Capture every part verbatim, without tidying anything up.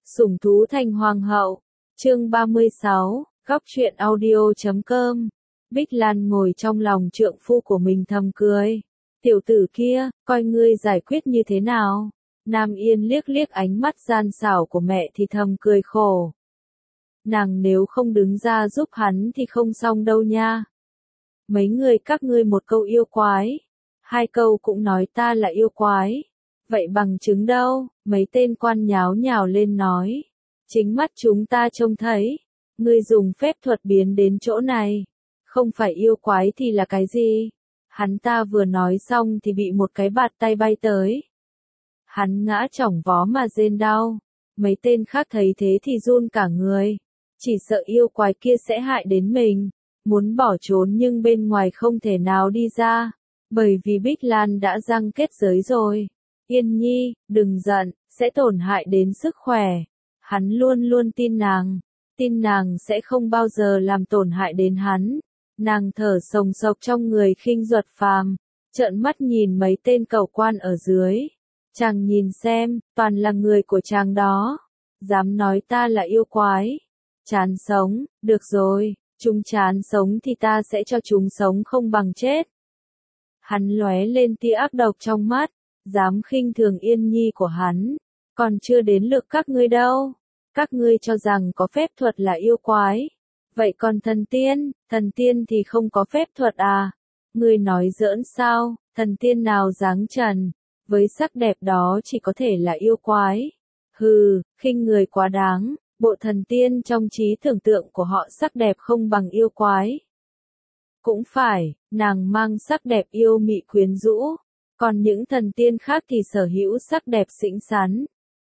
Sủng thú thành hoàng hậu. Chương ba mươi sáu, góc truyện audio chấm com. Bích Lan ngồi trong lòng trượng phu của mình thầm cười. Tiểu tử kia, coi ngươi giải quyết như thế nào? Nam Yên liếc liếc ánh mắt gian xảo của mẹ thì thầm cười khổ. Nàng nếu không đứng ra giúp hắn thì không xong đâu nha. Mấy người các ngươi một câu yêu quái, hai câu cũng nói ta là yêu quái. Vậy bằng chứng đâu? Mấy tên quan nháo nhào lên nói. Chính mắt chúng ta trông thấy, ngươi dùng phép thuật biến đến chỗ này. Không phải yêu quái thì là cái gì? Hắn ta vừa nói xong thì bị một cái bạt tay bay tới. Hắn ngã chỏng vó mà rên đau. Mấy tên khác thấy thế thì run cả người. Chỉ sợ yêu quái kia sẽ hại đến mình. Muốn bỏ trốn nhưng bên ngoài không thể nào đi ra. Bởi vì Bích Lan đã răng kết giới rồi. Yên Nhi, đừng giận, sẽ tổn hại đến sức khỏe. Hắn luôn luôn tin nàng. Tin nàng sẽ không bao giờ làm tổn hại đến hắn. Nàng thở sồng sộc trong người khinh duật phàm. Trợn mắt nhìn mấy tên cầu quan ở dưới. Chàng nhìn xem, toàn là người của chàng đó. Dám nói ta là yêu quái. Chán sống, được rồi, chúng chán sống thì ta sẽ cho chúng sống không bằng chết. Hắn lóe lên tia ác độc trong mắt. Dám khinh thường Yên Nhi của hắn. Còn chưa đến lượt các ngươi đâu. Các ngươi cho rằng có phép thuật là yêu quái. Vậy còn thần tiên, thần tiên thì không có phép thuật à? Ngươi nói giỡn sao? Thần tiên nào dáng trần, với sắc đẹp đó chỉ có thể là yêu quái. Hừ, khinh người quá đáng. Bộ thần tiên trong trí tưởng tượng của họ sắc đẹp không bằng yêu quái. Cũng phải, nàng mang sắc đẹp yêu mị quyến rũ. Còn những thần tiên khác thì sở hữu sắc đẹp xinh xắn.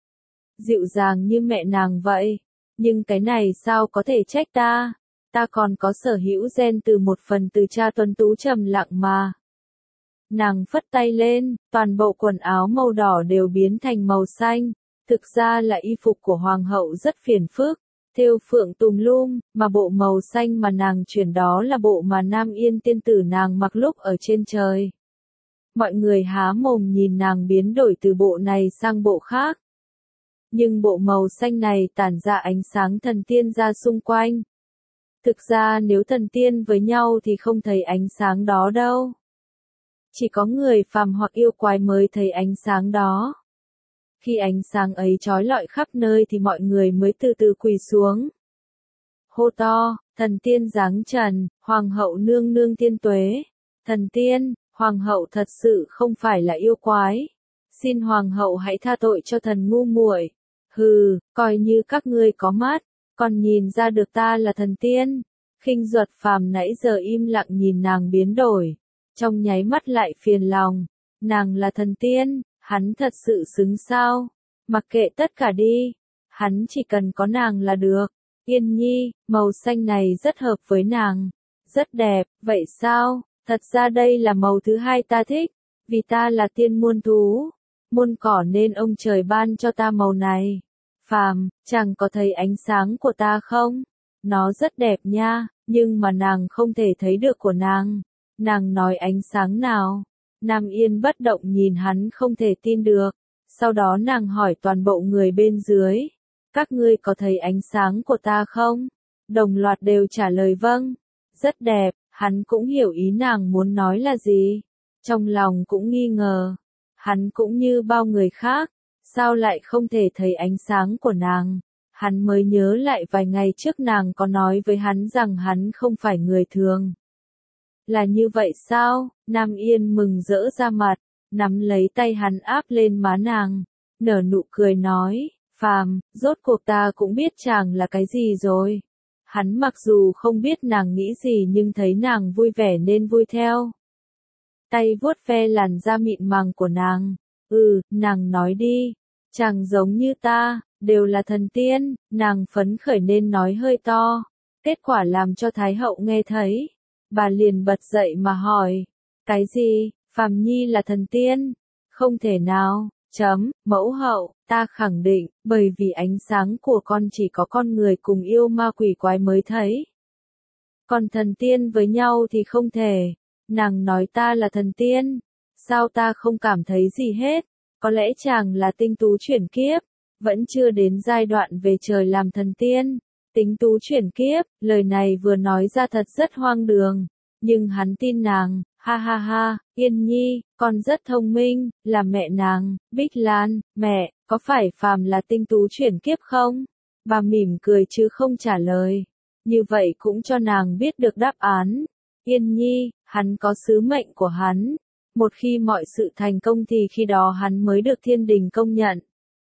Dịu dàng như mẹ nàng vậy. Nhưng cái này sao có thể trách ta? Ta còn có sở hữu gen từ một phần từ cha tuấn tú trầm lặng mà. Nàng phất tay lên, toàn bộ quần áo màu đỏ đều biến thành màu xanh. Thực ra là y phục của hoàng hậu rất phiền phức. Thêu phượng tùm lum, mà bộ màu xanh mà nàng chuyển đó là bộ mà Nam Yên tiên tử nàng mặc lúc ở trên trời. Mọi người há mồm nhìn nàng biến đổi từ bộ này sang bộ khác. Nhưng bộ màu xanh này tản ra ánh sáng thần tiên ra xung quanh. Thực ra nếu thần tiên với nhau thì không thấy ánh sáng đó đâu. Chỉ có người phàm hoặc yêu quái mới thấy ánh sáng đó. Khi ánh sáng ấy chói lọi khắp nơi thì mọi người mới từ từ quỳ xuống. Hô to, thần tiên dáng trần, hoàng hậu nương nương tiên tuế. Thần tiên, hoàng hậu thật sự không phải là yêu quái. Xin hoàng hậu hãy tha tội cho thần ngu muội. Hừ, coi như các ngươi có mắt, còn nhìn ra được ta là thần tiên. Khinh duật phàm nãy giờ im lặng nhìn nàng biến đổi. Trong nháy mắt lại phiền lòng. Nàng là thần tiên, hắn thật sự xứng sao? Mặc kệ tất cả đi. Hắn chỉ cần có nàng là được. Yên Nhi, màu xanh này rất hợp với nàng. Rất đẹp, vậy sao? Thật ra đây là màu thứ hai ta thích. Vì ta là tiên muôn thú. Muôn cỏ nên ông trời ban cho ta màu này. Phàm, chàng có thấy ánh sáng của ta không? Nó rất đẹp nha, nhưng mà nàng không thể thấy được của nàng. Nàng nói ánh sáng nào? Nam Yên bất động nhìn hắn không thể tin được. Sau đó nàng hỏi toàn bộ người bên dưới. Các ngươi có thấy ánh sáng của ta không? Đồng loạt đều trả lời vâng. Rất đẹp, hắn cũng hiểu ý nàng muốn nói là gì. Trong lòng cũng nghi ngờ. Hắn cũng như bao người khác. Sao lại không thể thấy ánh sáng của nàng? Hắn mới nhớ lại vài ngày trước nàng có nói với hắn rằng hắn không phải người thường. Là như vậy sao? Nam Yên mừng rỡ ra mặt, nắm lấy tay hắn áp lên má nàng, nở nụ cười nói, Phàm, rốt cuộc ta cũng biết chàng là cái gì rồi. Hắn mặc dù không biết nàng nghĩ gì nhưng thấy nàng vui vẻ nên vui theo. Tay vuốt ve làn da mịn màng của nàng, ừ, nàng nói đi, chàng giống như ta, đều là thần tiên, nàng phấn khởi nên nói hơi to, kết quả làm cho Thái hậu nghe thấy. Bà liền bật dậy mà hỏi, cái gì, Phàm Nhi là thần tiên? Không thể nào, chấm, mẫu hậu, ta khẳng định, bởi vì ánh sáng của con chỉ có con người cùng yêu ma quỷ quái mới thấy. Còn thần tiên với nhau thì không thể. Nàng nói ta là thần tiên, sao ta không cảm thấy gì hết? Có lẽ chàng là tinh tú chuyển kiếp, vẫn chưa đến giai đoạn về trời làm thần tiên, tính tú chuyển kiếp, lời này vừa nói ra thật rất hoang đường, nhưng hắn tin nàng, ha ha ha, Yên Nhi, con rất thông minh, là mẹ nàng, Bích Lan, mẹ, có phải phàm là tinh tú chuyển kiếp không? Bà mỉm cười chứ không trả lời, như vậy cũng cho nàng biết được đáp án. Yên Nhi, hắn có sứ mệnh của hắn, một khi mọi sự thành công thì khi đó hắn mới được thiên đình công nhận.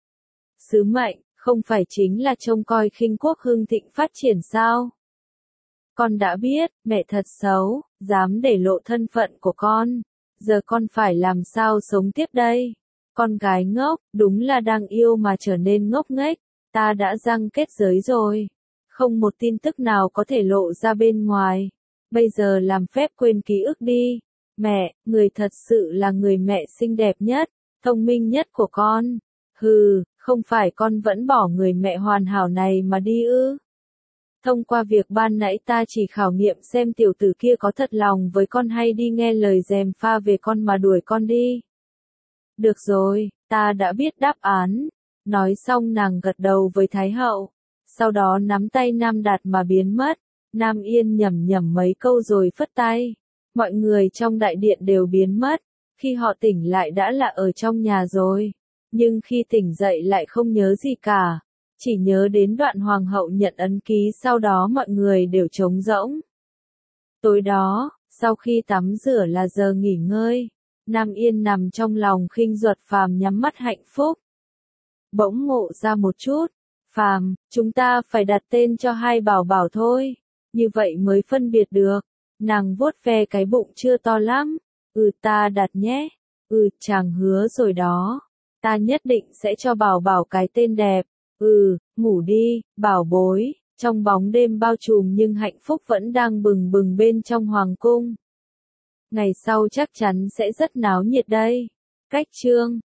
Sứ mệnh, không phải chính là trông coi khinh quốc hưng thịnh phát triển sao? Con đã biết, mẹ thật xấu, dám để lộ thân phận của con, giờ con phải làm sao sống tiếp đây? Con gái ngốc, đúng là đang yêu mà trở nên ngốc nghếch, ta đã răng kết giới rồi, không một tin tức nào có thể lộ ra bên ngoài, bây giờ làm phép quên ký ức đi. Mẹ, người thật sự là người mẹ xinh đẹp nhất, thông minh nhất của con. Hừ, không phải con vẫn bỏ người mẹ hoàn hảo này mà đi ư? Thông qua việc ban nãy ta chỉ khảo nghiệm xem tiểu tử kia có thật lòng với con hay đi nghe lời gièm pha về con mà đuổi con đi. Được rồi, ta đã biết đáp án. Nói xong nàng gật đầu với Thái hậu, sau đó nắm tay Nam Đạt mà biến mất. Nam Yên nhẩm nhẩm mấy câu rồi phất tay. Mọi người trong đại điện đều biến mất, khi họ tỉnh lại đã là ở trong nhà rồi, nhưng khi tỉnh dậy lại không nhớ gì cả, chỉ nhớ đến đoạn hoàng hậu nhận ấn ký, sau đó mọi người đều trống rỗng. Tối đó, sau khi tắm rửa là giờ nghỉ ngơi, Nam Yên nằm trong lòng Khinh Duật Phàm nhắm mắt hạnh phúc. Bỗng ngộ ra một chút, Phàm, chúng ta phải đặt tên cho hai bảo bảo thôi, như vậy mới phân biệt được. Nàng vuốt ve cái bụng chưa to lắm, ừ ta đặt nhé, ừ chàng hứa rồi đó, ta nhất định sẽ cho bảo bảo cái tên đẹp, ừ, ngủ đi, bảo bối. Trong bóng đêm bao trùm nhưng hạnh phúc vẫn đang bừng bừng bên trong hoàng cung. Ngày sau chắc chắn sẽ rất náo nhiệt đây. Cách chương